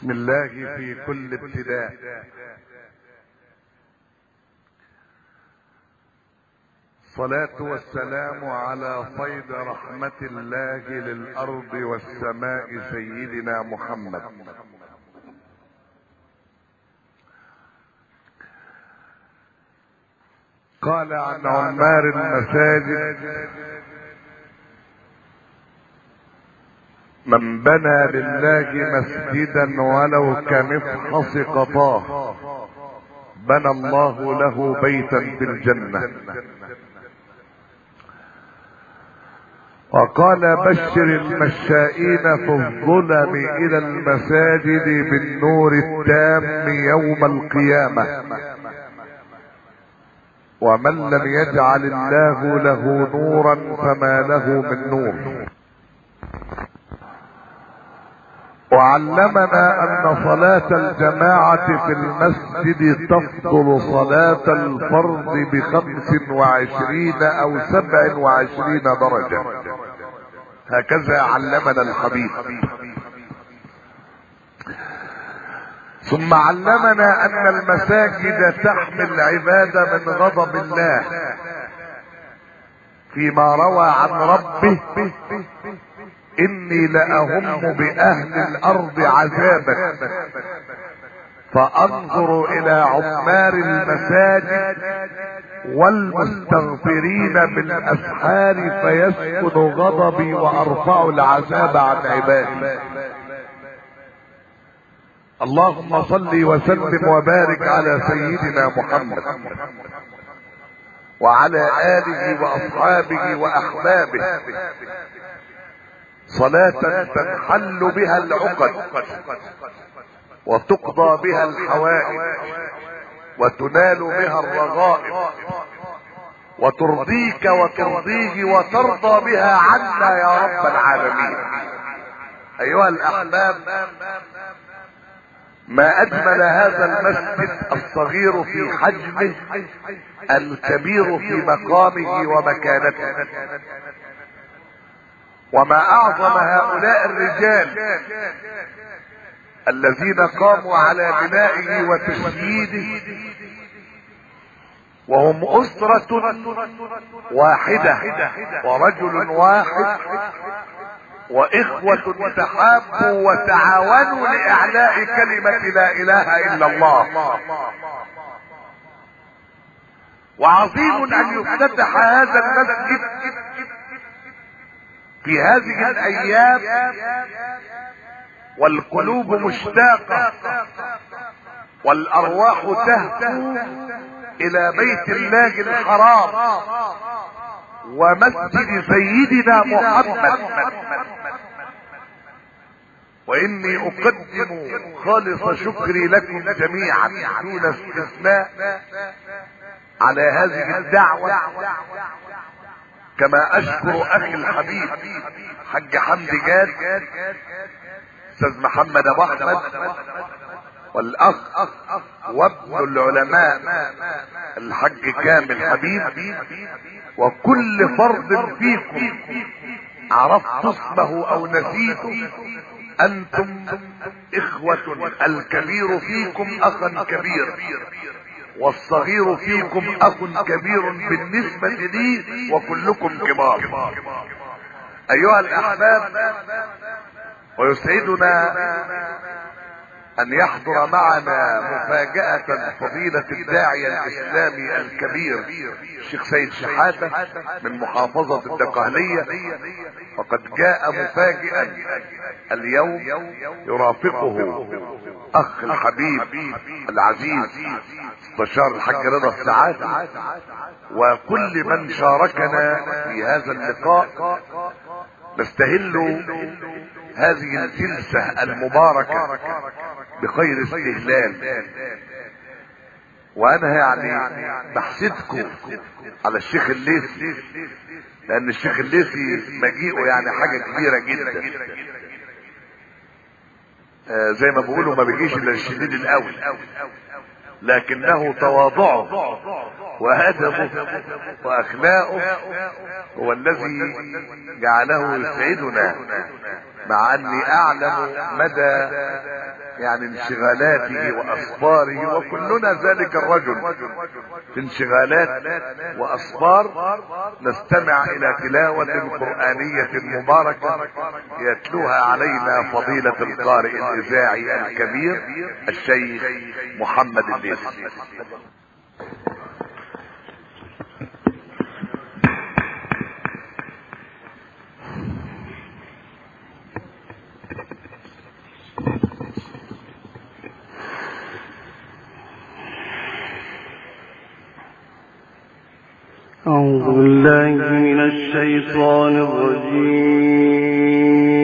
بسم الله في كل ابتداء. الصلاة والسلام على فيض رحمة الله للأرض والسماء سيدنا محمد. قال عن عمار المساجد: من بنى لله مسجدا ولو كمفحص قطاه بنى الله له بيتا في الجنة. وقال: بشر المشائين في الظلم الى المساجد بالنور التام يوم القيامة، ومن لم يجعل الله له نورا فما له من نور. وعلمنا ان صلاة الجماعة في المسجد تفضل صلاة الفرض ب25 او 27 درجة. هكذا علمنا الحبيب. ثم علمنا ان المساجد تحمي العباد من غضب الله، فيما روى عن ربه: اني لأهم باهل الارض عذابا فانظر الى عمار المساجد والمستغفرين بالاسحار فيسكن غضبي وارفع العذاب عن عبادي. اللهم صل وسلم وبارك على سيدنا محمد وعلى آله وأصحابه وأحبابه صلاة تنحل بها العقد وتقضى بها الحوائج وتنال بها الرغائب وترضيك وترضيه وترضى بها عنا يا رب العالمين. أيها الأحباب، ما أجمل هذا المسجد الصغير في حجمه الكبير في مقامه ومكانته، وما أعظم هؤلاء الرجال الذين قاموا على بنائه وتشييده، وهم أسرة واحدة ورجل واحد وإخوة تحابوا وتعاونوا لإعلاء كلمة لا إله إلا الله. وعظيم أن يفتتح هذا المسجد في هذه الأيام والقلوب مشتاقة والأرواح تهفو إلى بيت الله الحرام ومسجد سيدنا محمد. وإني أقدم خالص شكري لكم جميعا دون استثناء على هذه الدعوة، كما أشكر أخي الحبيب حج حمدي جاد، أستاذ محمد أبو أحمد، والأخ وابن العلماء الحج كامل حبيب، وكل فرد فيكم عرفت اسمه أو نسيته. أنتم إخوة، الكبير فيكم أخا كبير والصغير فيكم أخ كبير بالنسبة لي، وكلكم كبار. أيها الأحباب، ويسعدنا أن يحضر معنا مفاجأة فضيلة الداعية الإسلامي الكبير الشيخ سيد شحاتة من محافظة الدقهلية، وقد جاء مفاجئا اليوم يرافقه أخ الحبيب العزيز بشار الحاج رضا السعادي، وكل من شاركنا في هذا اللقاء. نستهل هذه الجلسة المباركة بخير استهلال، وانا يعني بحسدكم على الشيخ الليثي، لان الشيخ الليثي مجيئه يعني حاجة كبيرة جدا. زي ما بيقولوا ما بيجيش الا الشديد الاول، لكنه تواضعه وادبه واخلاقه هو الذي جعله يسعدنا، مع اني اعلم مدى يعني انشغالاته واسفاره، وكلنا ذلك الرجل في انشغالات واسفار. نستمع الى تلاوة قرآنية مباركة يتلوها علينا فضيلة القارئ الاذاعي الكبير الشيخ محمد الليثي. أعوذ بالله من الشيطان الرجيم.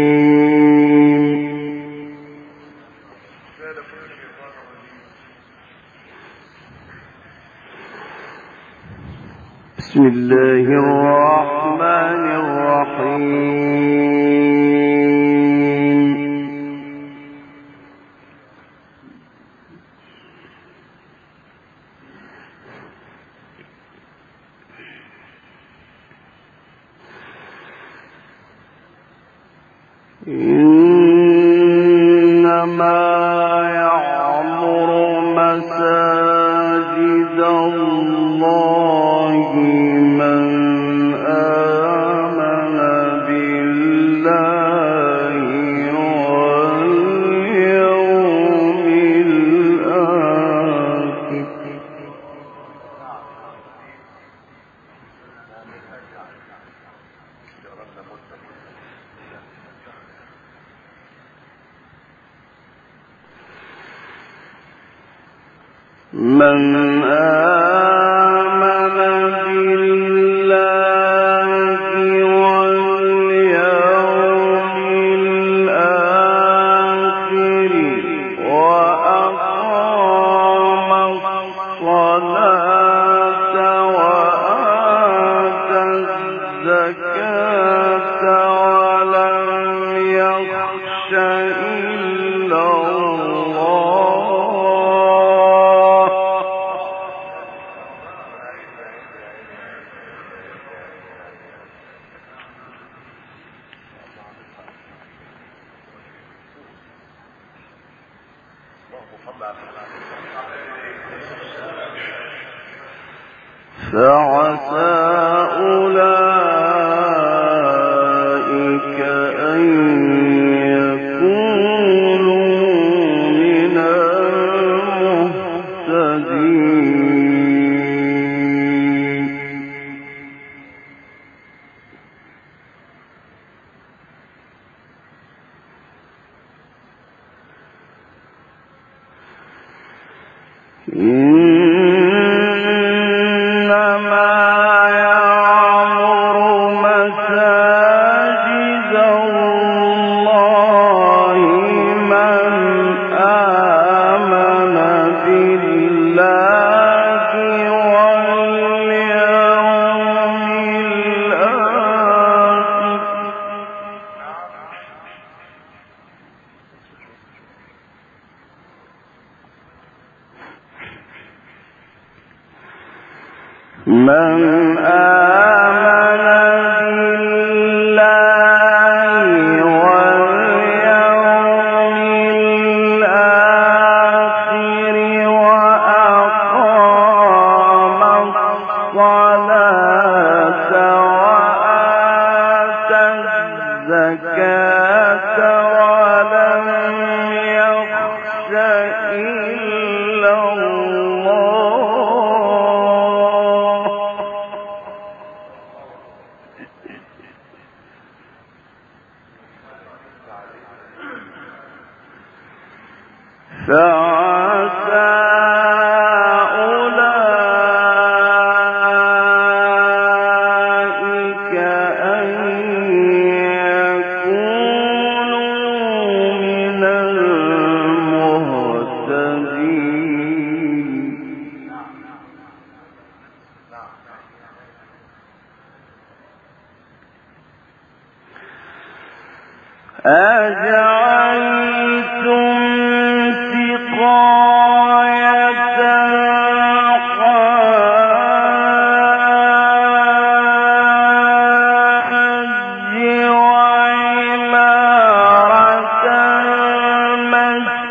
بسم الله الرحمن الرحيم. إنما يعمر مساجد الله من آمن بالله واليوم الآخر. من آمن بالله واليوم الآخر وأقام الصلاة وآتى الزكاة ولم يخش إلا فعسى أولئك أن يكونوا من المهتدين. إنما يعمر مساجد الله من آمن بالله واليوم الآخر. من آمن بالله واليوم الآخر وأقام الصلاة وآتى الزكاة ولم يخش إلا الله فعسى أولئك أن يكونوا من المهتدين. أجعلتم سقاية الحاج وعمارة المسجد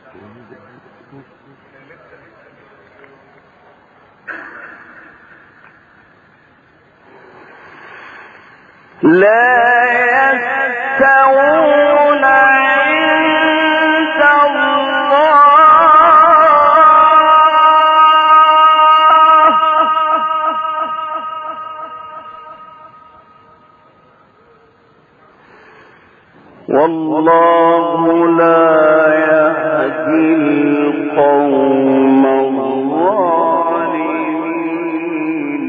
لا يستوون عند الله والله لا يهدي القوم الظالمين.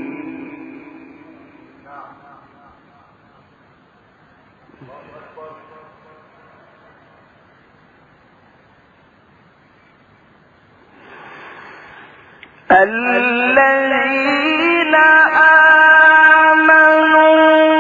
الذين آمنوا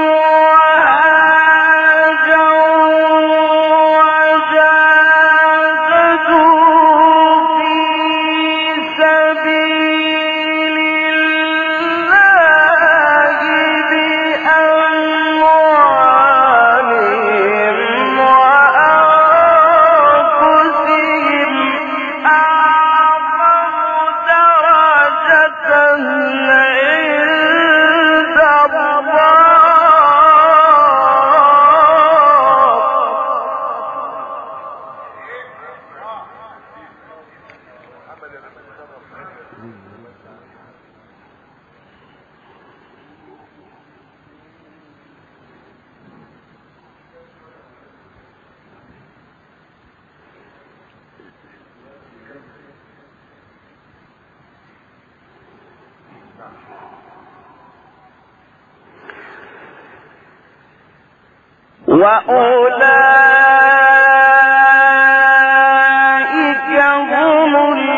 وأولئك هم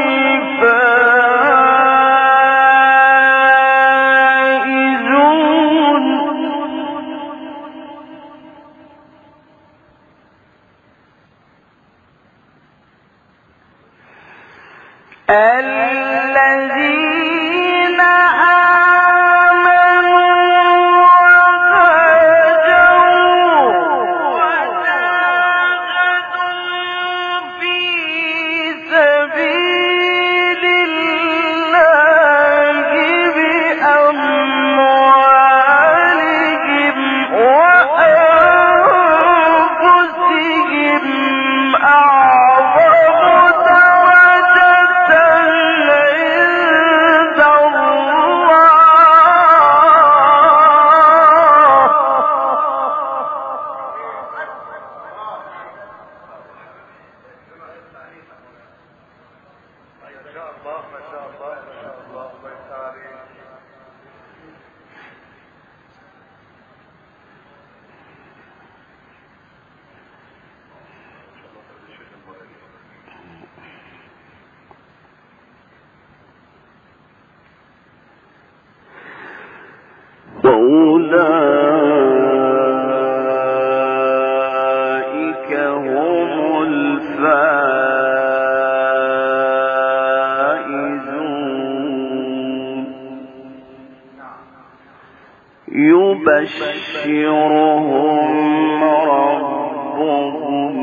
الفائزون. الذين وأولئك هم الفائزون. يبشرهم ربهم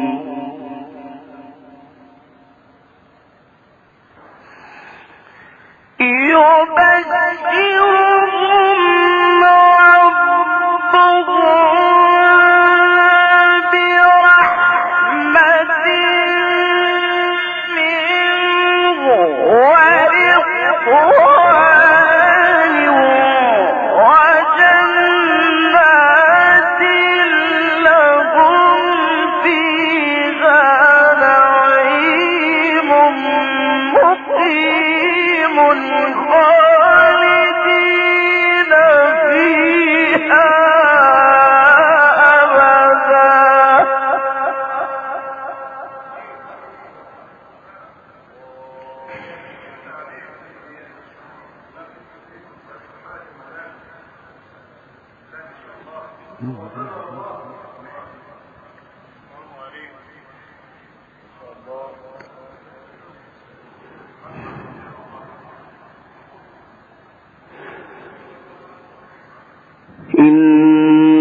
إن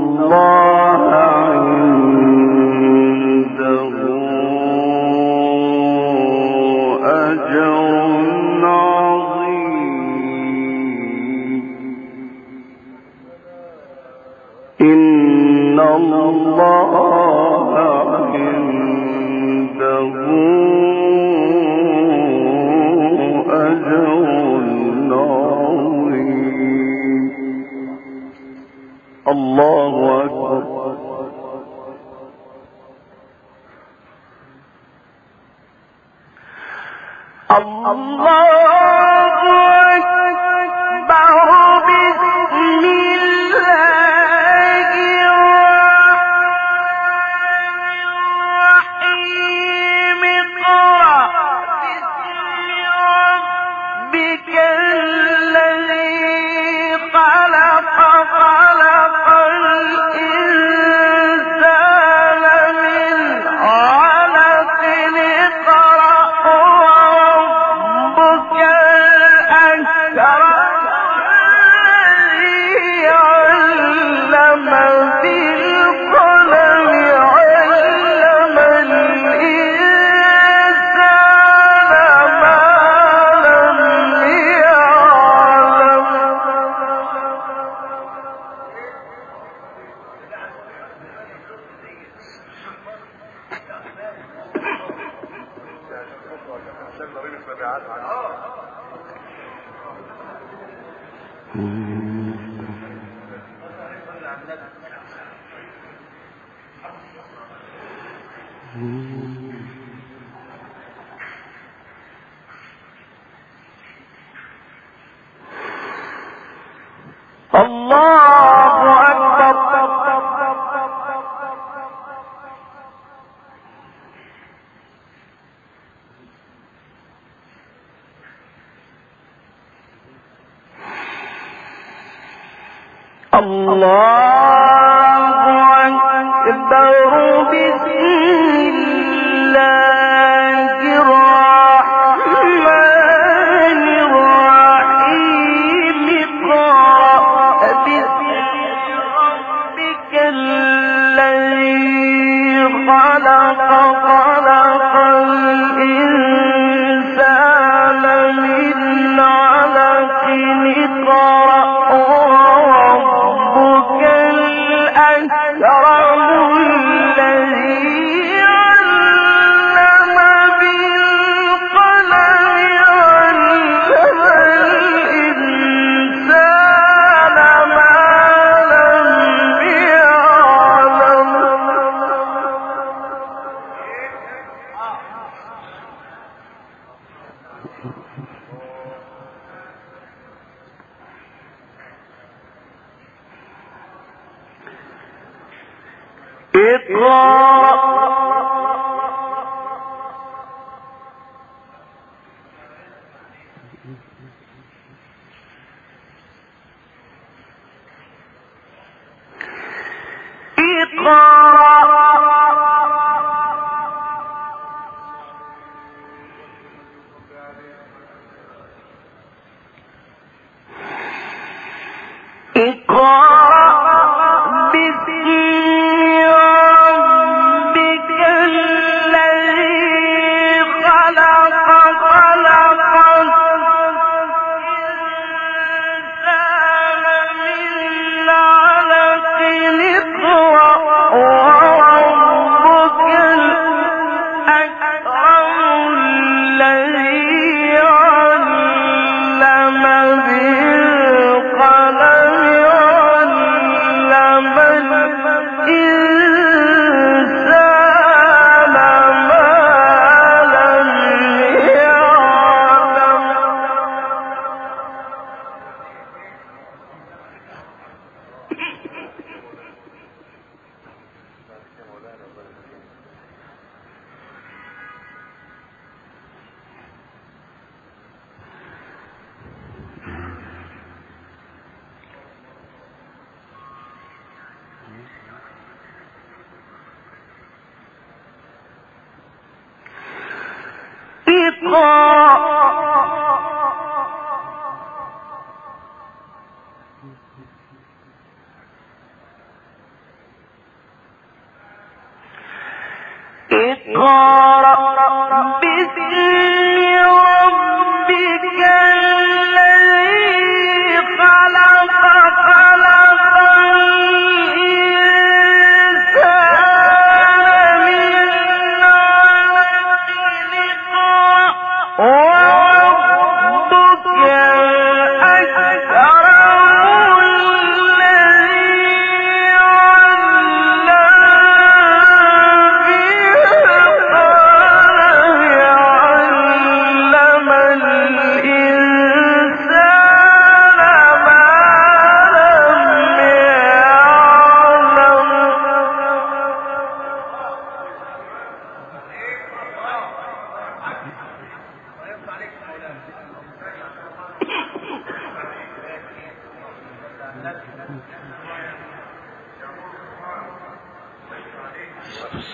الله عنده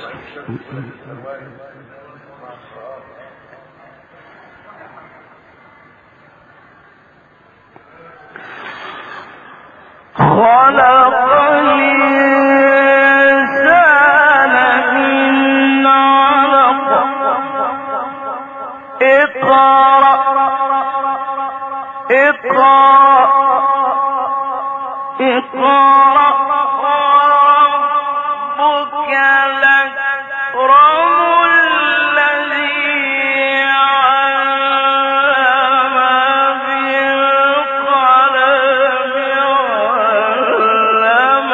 خلق الإنسان من علق اقرأ ربك الأكرم الذي علم بالقلم علم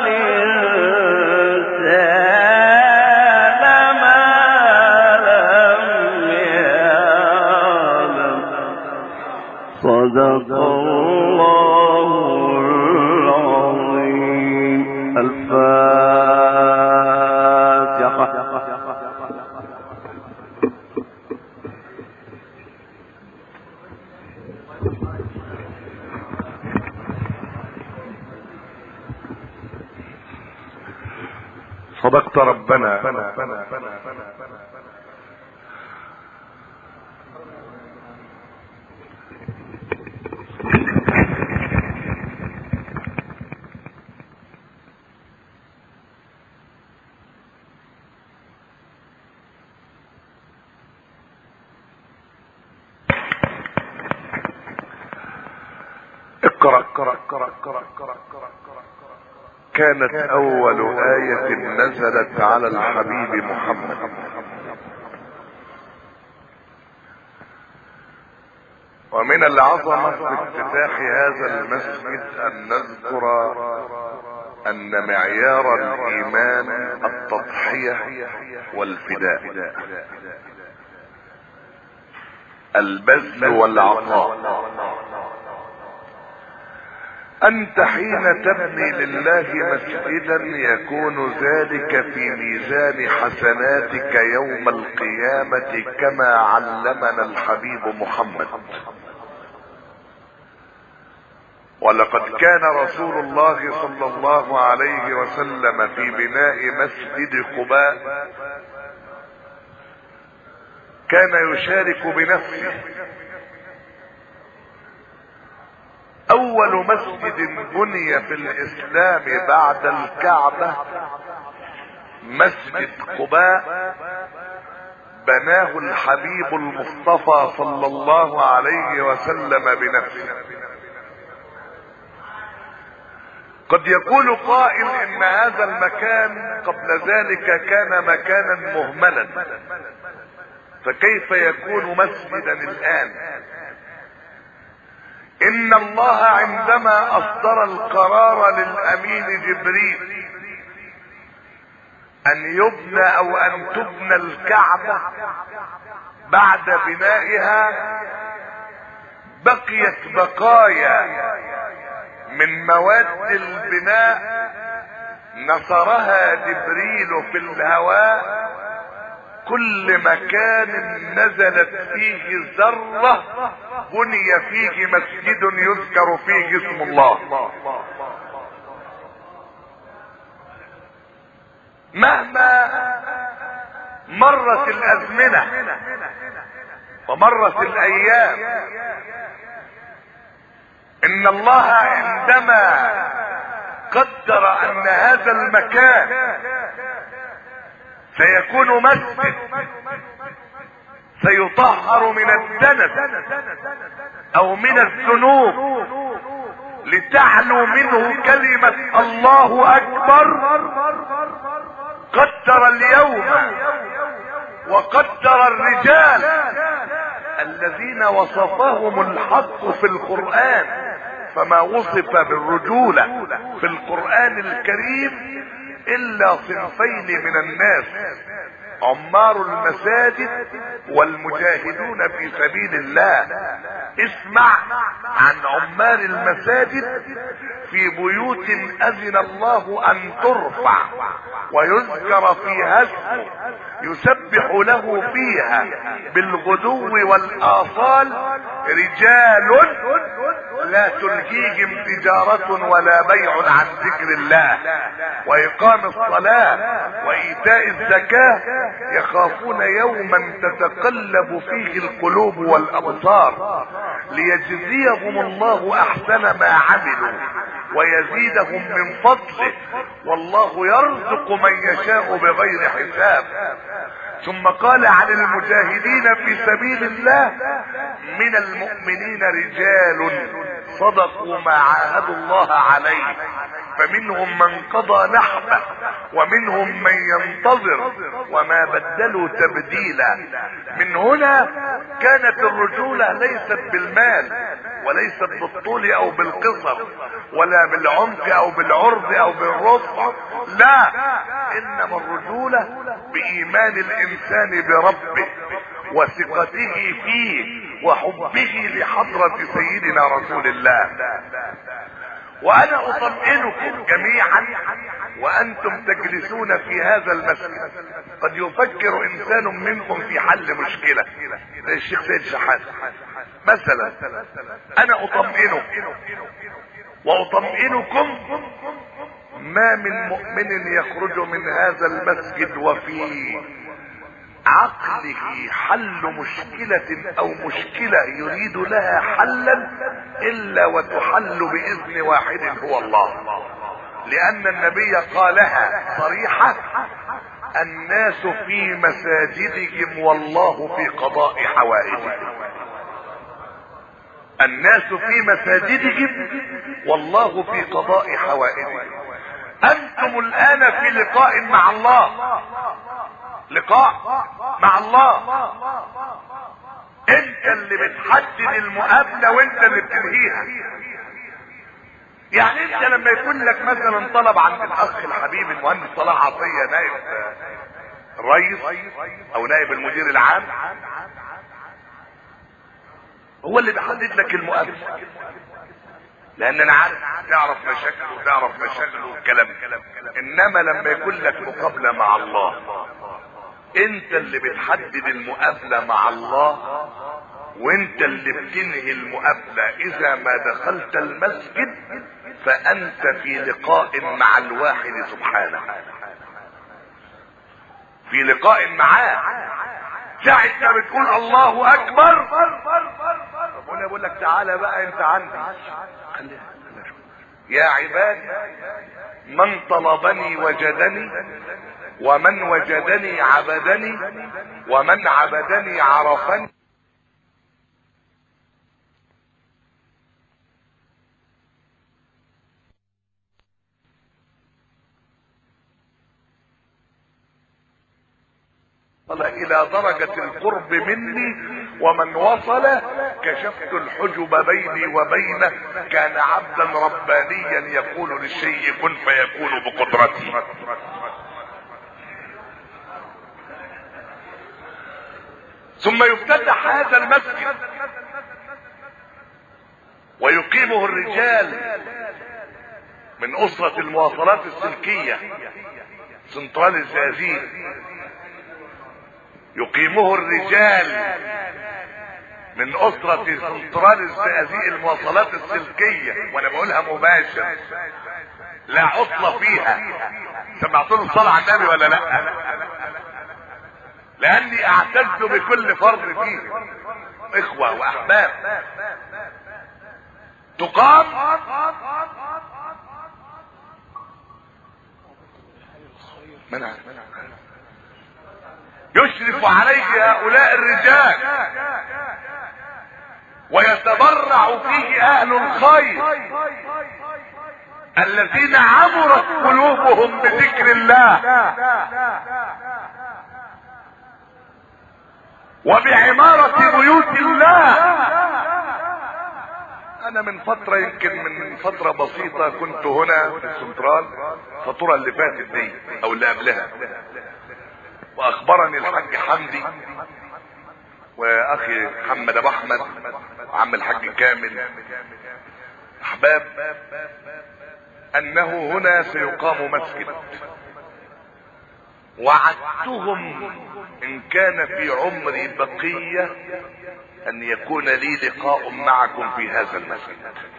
الإنسان ما لم يعلم صدق الله العظيم. الفاتحة. صدقت ربنا اقرأ. كانت اول آية نزلت على الحبيب محمد، ومن العظمة في افتتاح هذا المسجد ان نذكر ان معيار الايمان التضحية والفداء، البذل والعطاء. انت حين تبني لله مسجدا يكون ذلك في ميزان حسناتك يوم القيامة كما علمنا الحبيب محمد. ولقد كان رسول الله صلى الله عليه وسلم في بناء مسجد قباء كان يشارك بنفسه. اول مسجد بني في الاسلام بعد الكعبة مسجد قباء بناه الحبيب المصطفى صلى الله عليه وسلم بنفسه. قد يقول قائل ان هذا المكان قبل ذلك كان مكانا مهملا، فكيف يكون مسجدا الان؟ ان الله عندما اصدر القرار للامين جبريل ان يبنى او ان تبنى الكعبة بعد بنائها بقيت بقايا من مواد البناء نصرها جبريل في الهواء. كل مكان نزلت فيه ذرة بني فيه مسجد يذكر فيه اسم الله. مهما مرت الازمنة ومرت الايام ان الله عندما قدر ان هذا المكان سيكون مسجد سيطهر من الدنس او من الذنوب لتعلو منه كلمة الله اكبر، قدر اليوم وقدر الرجال الذين وصفهم الحق في القرآن، فما وصف بالرجولة في القرآن الكريم الا صنفين من الناس: عمار المساجد والمجاهدون في سبيل الله. اسمع عن عمار المساجد في بيوت اذن الله ان ترفع ويذكر فيها اسمه يسبح له فيها بالغدو والاصال رجال لا تلهيهم تجارة ولا بيع عن ذكر الله واقام الصلاة وايتاء الزكاة يخافون يوما تتقلب فيه القلوب والابصار ليجزيهم الله احسن ما عملوا ويزيدهم من فضله والله يرزق من يشاء بغير حساب. ثم قال عن المجاهدين في سبيل الله من المؤمنين رجال صدقوا ما عاهدوا الله عليه فمنهم من قضى نحبه ومنهم من ينتظر وما بدلوا تبديلا. من هنا كانت الرجولة ليست بالمال وليست بالطول او بالقصر ولا بالعمق او بالعرض او بالرفع، لا، انما الرجولة بايمان الانسان بربه وثقته فيه وحبه لحضرة سيدنا رسول الله. وانا اطمئنكم جميعا وانتم تجلسون في هذا المسجد قد يفكر انسان منكم في حل مشكلة زي الشيخ سيد شحات مثلا. انا اطمئنك واطمئنكم ما من مؤمن يخرج من هذا المسجد وفي عقله حل مشكلة او مشكلة يريد لها حلا الا وتحل باذن واحد هو الله، لان النبي قالها صريحة: الناس في مساجدهم والله في قضاء حوائجهم. الناس في مساجدهم والله في قضاء حوائجهم. انتم الان في لقاء مع الله، لقاء مع الله، انت اللي بتحدد المقابلة وانت اللي بتنهيها. يعني انت لما يكون لك مثلا طلب عند الاخ الحبيب المهندس صلاح عطية نائب الرئيس او نائب المدير العام، هو اللي بيحدد لك المقابلة، لان انا عارف تعرف مشاكله وتعرف مشاكله والكلام. انما لما يكون لك مقابلة مع الله انت اللي بتحدد المقابلة مع الله وانت اللي بتنهي المقابلة. اذا ما دخلت المسجد فانت في لقاء مع الواحد سبحانه، في لقاء معاه. ساعة ما بتقول الله اكبر ربنا يقول لك تعالى بقى انت عندي. يا عباد من طلبني وجدني ومن وجدني عبدني ومن عبدني عرفني. وصل الى درجة القرب مني ومن وصل كشفت الحجب بيني وبينه. كان عبدا ربانيا يقول للشيء كن فيكون بقدرتي. ثم يفتتح هذا المسجد ويقيمه الرجال من اسرة المواصلات السلكية سنترال الزقازيق، يقيمه الرجال من اسرة سنترال الزقازيق المواصلات السلكية، وانا بقولها مباشر لا عطلة فيها. سمعتوا له الصلاة على النبي ولا لا؟ لاني اعتز بكل فرد فيه، اخوة واحباب. تقام منع يشرف عليه هؤلاء الرجال ويتبرع فيه اهل الخير الذين عمرت قلوبهم بذكر الله وبعمارة بيوت الله. انا من فترة يمكن من فترة بسيطة كنت هنا في السنترال الفاتورة اللي فاتت دي او اللي قبلها، واخبرني الحاج حمدي واخي محمد ابو احمد وعم الحاج كامل احباب انه هنا سيقام مسجد، وعدتهم ان كان في عمري بقية ان يكون لي لقاء معكم في هذا المسجد.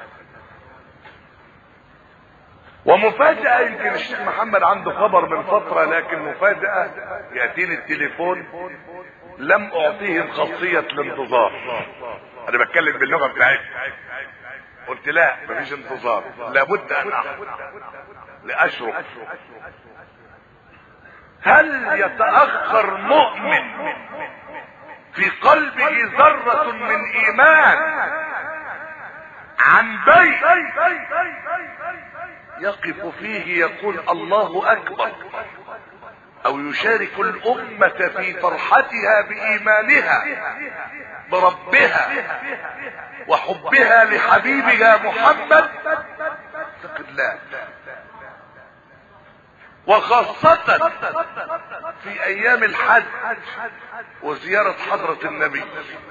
ومفاجأة، يمكن الشيخ محمد عنده خبر من فترة، لكن مفاجأة يأتيني التليفون لم اعطيهم خاصية الانتظار. انا بتكلم باللغة بتاعتي، قلت لا مفيش انتظار، لابد ان لاشرف. هل يتأخر مؤمن في قلبه ذرة من ايمان عن بيت يقف فيه يقول الله اكبر، او يشارك الامة في فرحتها بايمانها بربها وحبها لحبيبها محمد؟ اعتقد لا. وخاصة في ايام الحج وزيارة حضرة النبي.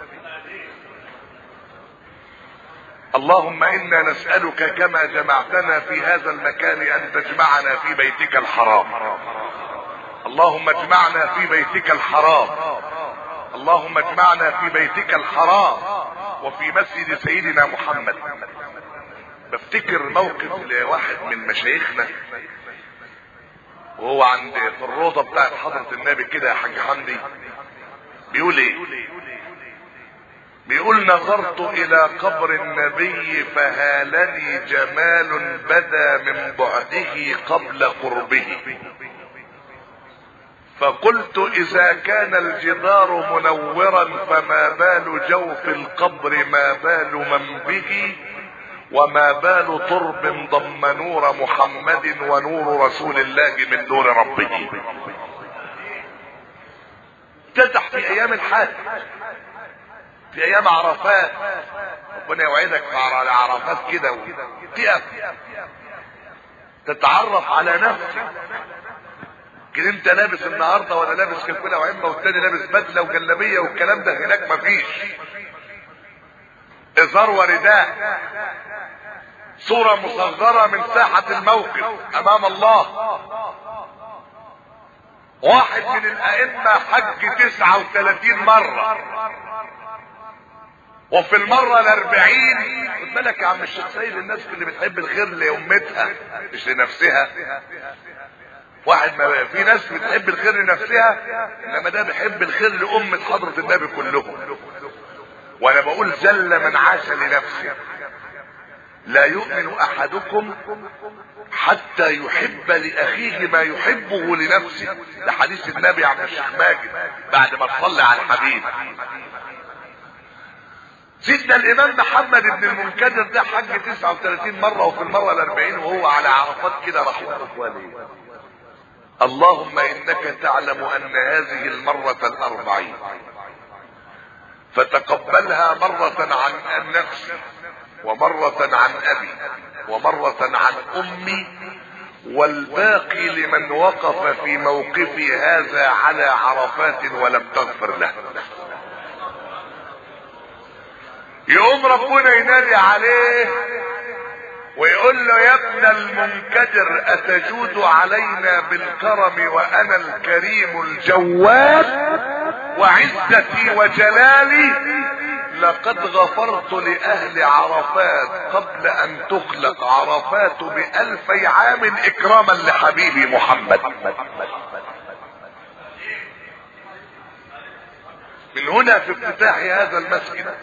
اللهم انا نسألك كما جمعتنا في هذا المكان ان تجمعنا في بيتك الحرام. اللهم اجمعنا في بيتك الحرام. اللهم اجمعنا في بيتك الحرام وفي مسجد سيدنا محمد. بفتكر موقف لواحد من مشايخنا وهو عند في الروضة بتاعت حضرة النبي كده يا حاج حمدي، بيقول ايه؟ بيقول نظرت الى قبر النبي فهالني جمال بدا من بعده قبل قربه، فقلت اذا كان الجدار منورا فما بال جوف القبر، ما بال من به، وما بال ترب ضم نور محمد ونور رسول الله من نور ربه. تفتح في ايام الحج، في ايام عرفات، ربنا يوعدك على عرفات كده وتقف تتعرف على نفسك. كده انت لابس النهارده ولا لابس كلكله وعمه والتاني لابس بدله وجلابيه والكلام ده، هناك مفيش. ازار ورداء، صورة مصغرة من ساحة الموقف امام الله. واحد من الائمة حج 39 مرة، وفي المرة 40 خد بالك يا عم الشيخ سيد، الناس اللي بتحب الخير لامتها مش لنفسها. واحد ما في ناس بتحب الخير لنفسها، انما ده بيحب الخير لامة حضرة النبي كلهم. وانا بقول جل من عاش لنفسه. لا يؤمن احدكم حتى يحب لاخيه ما يحبه لنفسه. ده حديث النبي عن الشيخ ماجد بعد ما تصلي على الحبيب. سيدنا الامام محمد بن المنكدر ده حج 39 مرة، وفي المرة 40 وهو على عرفات كده راح يقول اللهم انك تعلم ان هذه المرة 40 فتقبلها مرة عن نفسي، ومرة عن ابي، ومرة عن امي، والباقي لمن وقف في موقفي هذا على عرفات ولم تغفر له. يقوم ربنا ينادي عليه ويقول له يا ابن المنكدر اتجود علينا بالكرم وانا الكريم الجواد وعزتي وجلالي، لقد غفرت لأهل عرفات قبل أن تخلق عرفات ب2000 عام إكراما لحبيبي محمد. من هنا في افتتاح هذا المسجد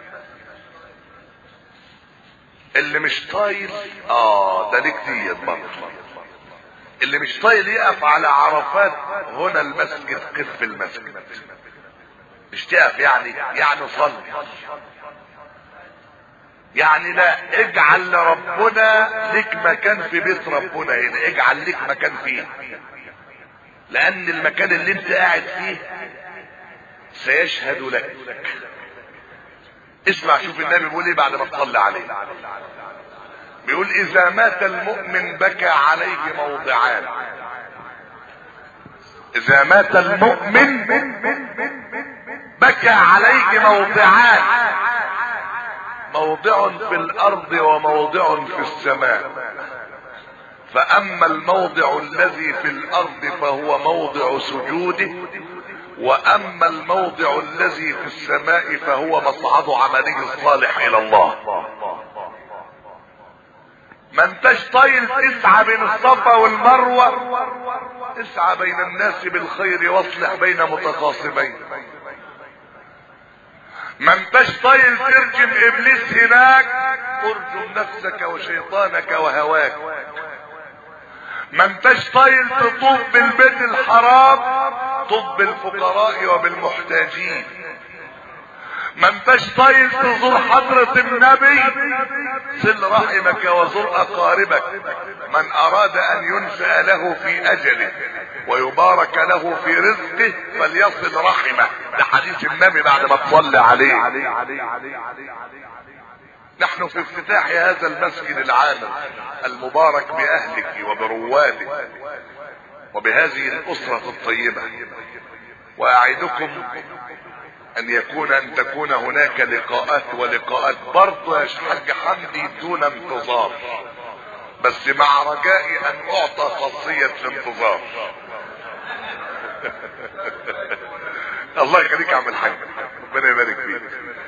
اللي مش طايل ده ليه كتير برضه، اللي مش طايل يقف على عرفات هنا المسجد، قف في المسجد. مش تقف يعني صلي، يعني لا، اجعل لربنا لك مكان في بيت ربنا هنا، اجعل لك مكان فيه، لان المكان اللي انت قاعد فيه سيشهد لك. اسمع شوف النبي بيقول ايه بعد ما تصلي عليه. بيقول اذا مات المؤمن بكى عليه موضعان. اذا مات المؤمن بكى عليه موضعان، موضع في الارض وموضع في السماء. فاما الموضع الذي في الارض فهو موضع سجوده، واما الموضع الذي في السماء فهو مصعد عمله الصالح الى الله. ما انتش طايل تسعى بين الصفا والمروة، اسعى بين الناس بالخير واصلح بين متخاصمين. ما انتش طايل ترجم ابليس هناك، ارجم نفسك وشيطانك وهواك. ما انتش طايل تطوف بالبيت الحرام، طوف بالفقراء وبالمحتاجين. ما انتش طايل تزور حضرة النبي، صل رحمك وزر اقاربك. من اراد ان ينسأ له في اجله ويبارك له في رزقه فليصل رحمه. ده حديث النبي بعد ما تصلي عليه. نحن في افتتاح هذا المسجد العامر المبارك باهله وبرواده وبهذه الاسرة الطيبة، واعدكم ان تكون هناك لقاءات ولقاءات برضه يا حاج حمدي دون انتظار، بس مع رجاء ان اعطى خاصية الانتظار. الله يخليك يا عم الحاج، ربنا يبارك فيك.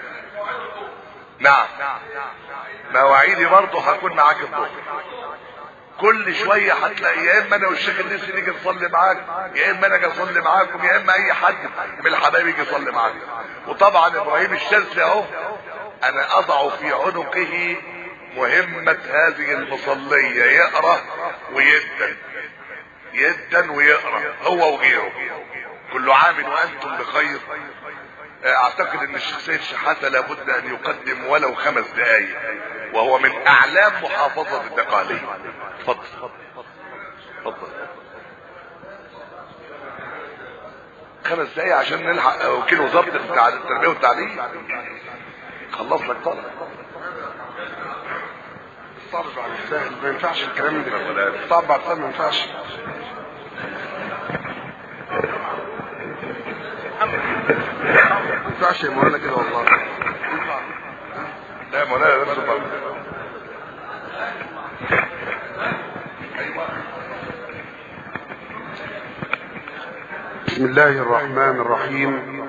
نعم، مواعيدي برضه هكون معاك الظهر. كل شوية هتلاقي يا اما انا والشيخ الليثي نيجي نصلي معاك، يا اما انا اجي اصلي معاكم، يا اما اي حد من الحبايب يجي يصلي معاك. وطبعا ابراهيم الشاذلي اهو انا اضع في عنقه مهمة هذه المصلية، يقرأ ويدن، يدن ويقرأ هو وغيره. كل عام وانتم بخير. اعتقد ان الشيخ سيد شحاتة لابد ان يقدم ولو 5 دقايق، وهو من اعلام محافظة الدقهلية. اتفضل اتفضل. 5 دقايق عشان نلحق وكيل وزارة التربية والتعليم خلص لك طلب. صعب بعد السهل، ما ينفعش الكلام ده. صعب بعد السهل، ما ينفعش. ما ينفعش يا مولانا كده والله. لا يا مولانا نفسه برضه. بسم الله الرحمن الرحيم،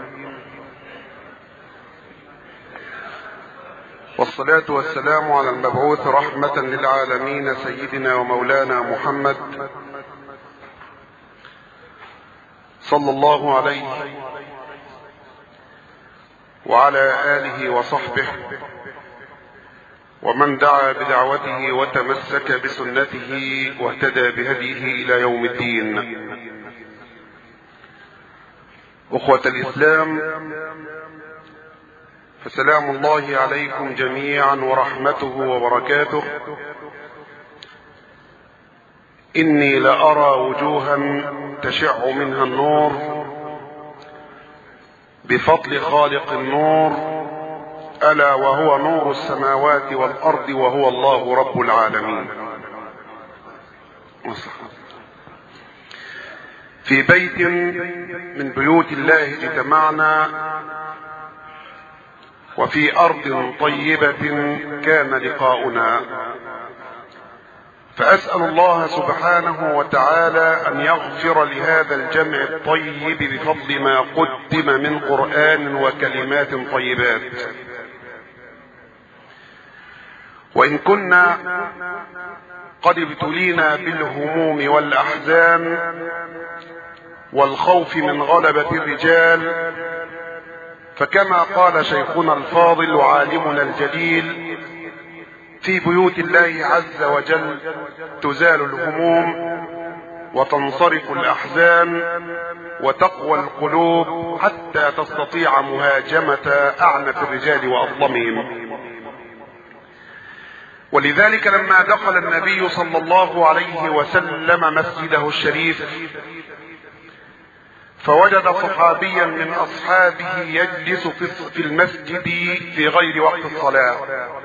والصلاة والسلام على المبعوث رحمة للعالمين سيدنا ومولانا محمد صلى الله عليه وعلى آله وصحبه ومن دعا بدعوته وتمسك بسنته واهتدى بهديه إلى يوم الدين. أخوة الإسلام، فسلام الله عليكم جميعا ورحمته وبركاته. إني لأرى وجوها تشع منها النور بفضل خالق النور، ألا وهو نور السماوات والأرض وهو الله رب العالمين. في بيت من بيوت الله اجتمعنا، وفي أرض طيبة كان لقاؤنا، فأسأل الله سبحانه وتعالى أن يغفر لهذا الجمع الطيب بفضل ما قدم من قرآن وكلمات طيبات. وإن كنا قد ابتلينا بالهموم والأحزان والخوف من غلبة الرجال، فكما قال شيخنا الفاضل وعالمنا الجليل: في بيوت الله عز وجل تزال الهموم وتنصرف الأحزان وتقوى القلوب حتى تستطيع مهاجمة أعنف الرجال وأظلمهم. ولذلك لما دخل النبي صلى الله عليه وسلم مسجده الشريف فوجد صحابيا من أصحابه يجلس في المسجد في غير وقت الصلاة،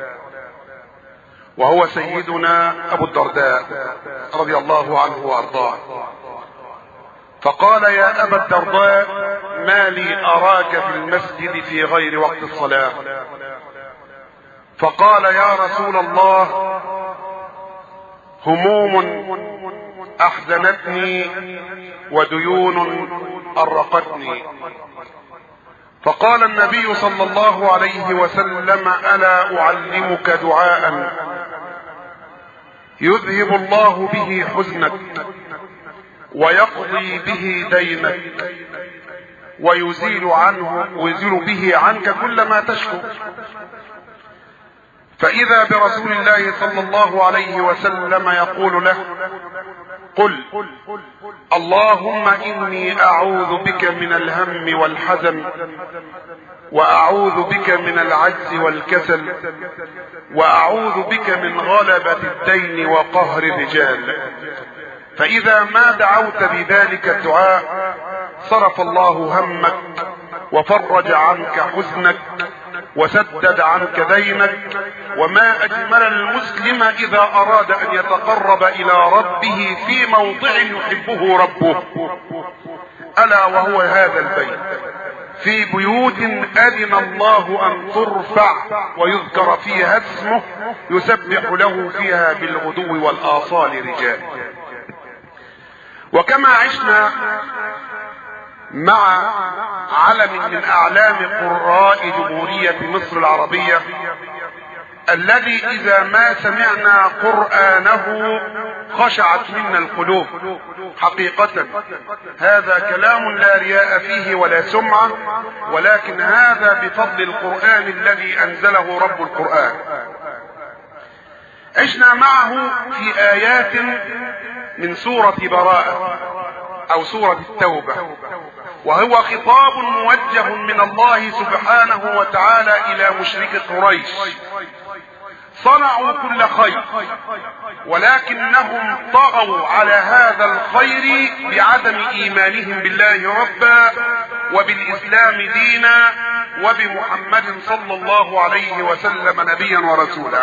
وهو سيدنا أبو الدرداء رضي الله عنه وأرضاه. فقال: يا أبا الدرداء، ما لي أراك في المسجد في غير وقت الصلاة؟ فقال: يا رسول الله، هموم احزنتني وديون ارقتني. فقال النبي صلى الله عليه وسلم: الا اعلمك دعاء يذهب الله به حزنك ويقضي به دينك ويزيل به عنك كل ما تشكو. فإذا برسول الله صلى الله عليه وسلم يقول له: قل اللهم إني أعوذ بك من الهم والحزن، وأعوذ بك من العجز والكسل، وأعوذ بك من غلبة الدين وقهر الرجال. فإذا ما دعوت بذلك الدعاء صرف الله همك وفرج عنك حزنك وسدد عنك دينك. وما أجمل المسلم إذا أراد أن يتقرب إلى ربه في موضع يحبه ربه، ألا وهو هذا البيت: في بيوت أذن الله أن ترفع ويذكر فيها اسمه يسبح له فيها بالغدو والآصال رجال. وكما عشنا مع علم من أعلام قراء جمهورية مصر العربية الذي إذا ما سمعنا قرآنه خشعت منا القلوب حقيقة. هذا كلام لا رياء فيه ولا سمعة، ولكن هذا بفضل القرآن الذي أنزله رب القرآن. عشنا معه في آيات من سورة براءة أو سورة التوبة، وهو خطاب موجه من الله سبحانه وتعالى إلى مشرك قريش. صنعوا كل خير ولكنهم طغوا على هذا الخير بعدم إيمانهم بالله ربا وبالإسلام دينا وبمحمد صلى الله عليه وسلم نبيا ورسولا.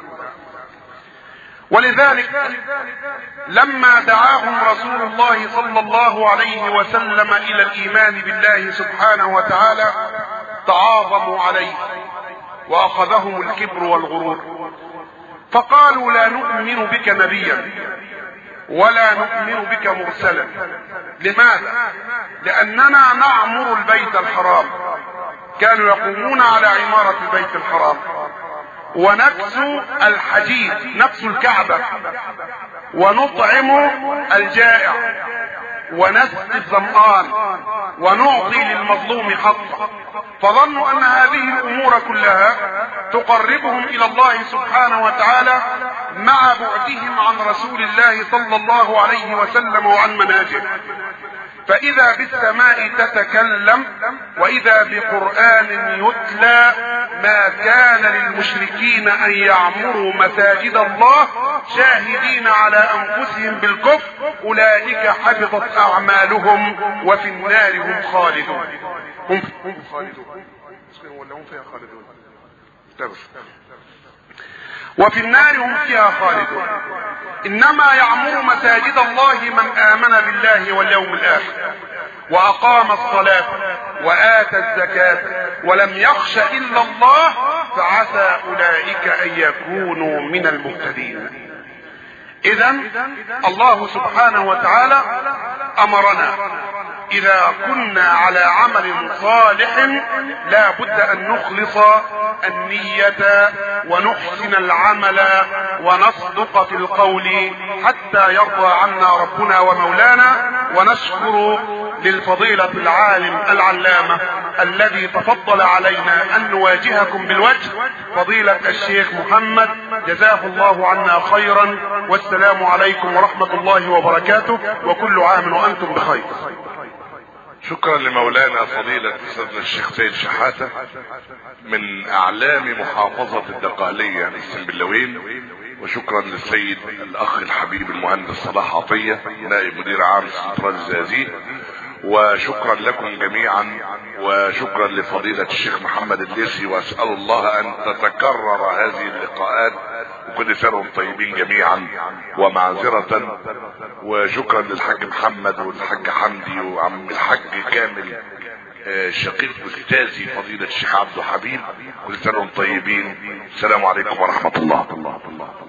ولذلك لما دعاهم رسول الله صلى الله عليه وسلم إلى الإيمان بالله سبحانه وتعالى تعاظموا عليه وأخذهم الكبر والغرور، فقالوا: لا نؤمن بك نبيا ولا نؤمن بك مرسلا. لماذا؟ لأننا نعمر البيت الحرام، كانوا يقومون على عمارة البيت الحرام، ونكسو الحجيج، نكسو الكعبة، ونطعم الجائع، ونسقي الظمآن، ونعطي للمظلوم حقه. فظنوا أن هذه الأمور كلها تقربهم إلى الله سبحانه وتعالى مع بعدهم عن رسول الله صلى الله عليه وسلم وعن منهجه. فإذا بالسماء تتكلم وإذا بقرآن يتلى ما كان للمشركين أن يعمروا مساجد الله شاهدين على أنفسهم بالكفر، أولئك حبطت أعمالهم وفي النار هم خالدون. هم خالدون ولا هم فيها خالدون؟ وفي النار هم فيها خالدون. إنما يعمر مساجد الله من آمن بالله واليوم الآخر وأقام الصلاة وآتى الزكاة ولم يخش إلا الله فعسى أولئك أن يكونوا من المهتدين. إذن الله سبحانه وتعالى أمرنا إذا كنا على عمل صالح لا بد أن نخلص النية ونحسن العمل ونصدق في القول حتى يرضى عنا ربنا ومولانا. ونشكر للفضيلة العالم العلامة الذي تفضل علينا أن نواجهكم بالوجه، فضيلة الشيخ محمد، جزاه الله عنا خيرا، والسلام عليكم ورحمة الله وبركاته، وكل عام وأنتم بخير. شكرا لمولانا فضيلة أستاذنا الشيخ سيد شحاتة من أعلام محافظة الدقهلية السنبلاوين، وشكرا للسيد الأخ الحبيب المهندس صلاح عطية نائب مدير عام سنترال الزقازيق، وشكرا لكم جميعا، وشكرا لفضيلة الشيخ محمد الليثي، وأسأل الله أن تتكرر هذه اللقاءات وكل سنة وانتم طيبين جميعا ومعذرة. وشكرا للحاج محمد والحاج حمدي وعم الحاج كامل شقيق استاذي فضيلة الشيخ عبد الحبيب، كل سنة وانتم طيبين. السلام عليكم ورحمة الله.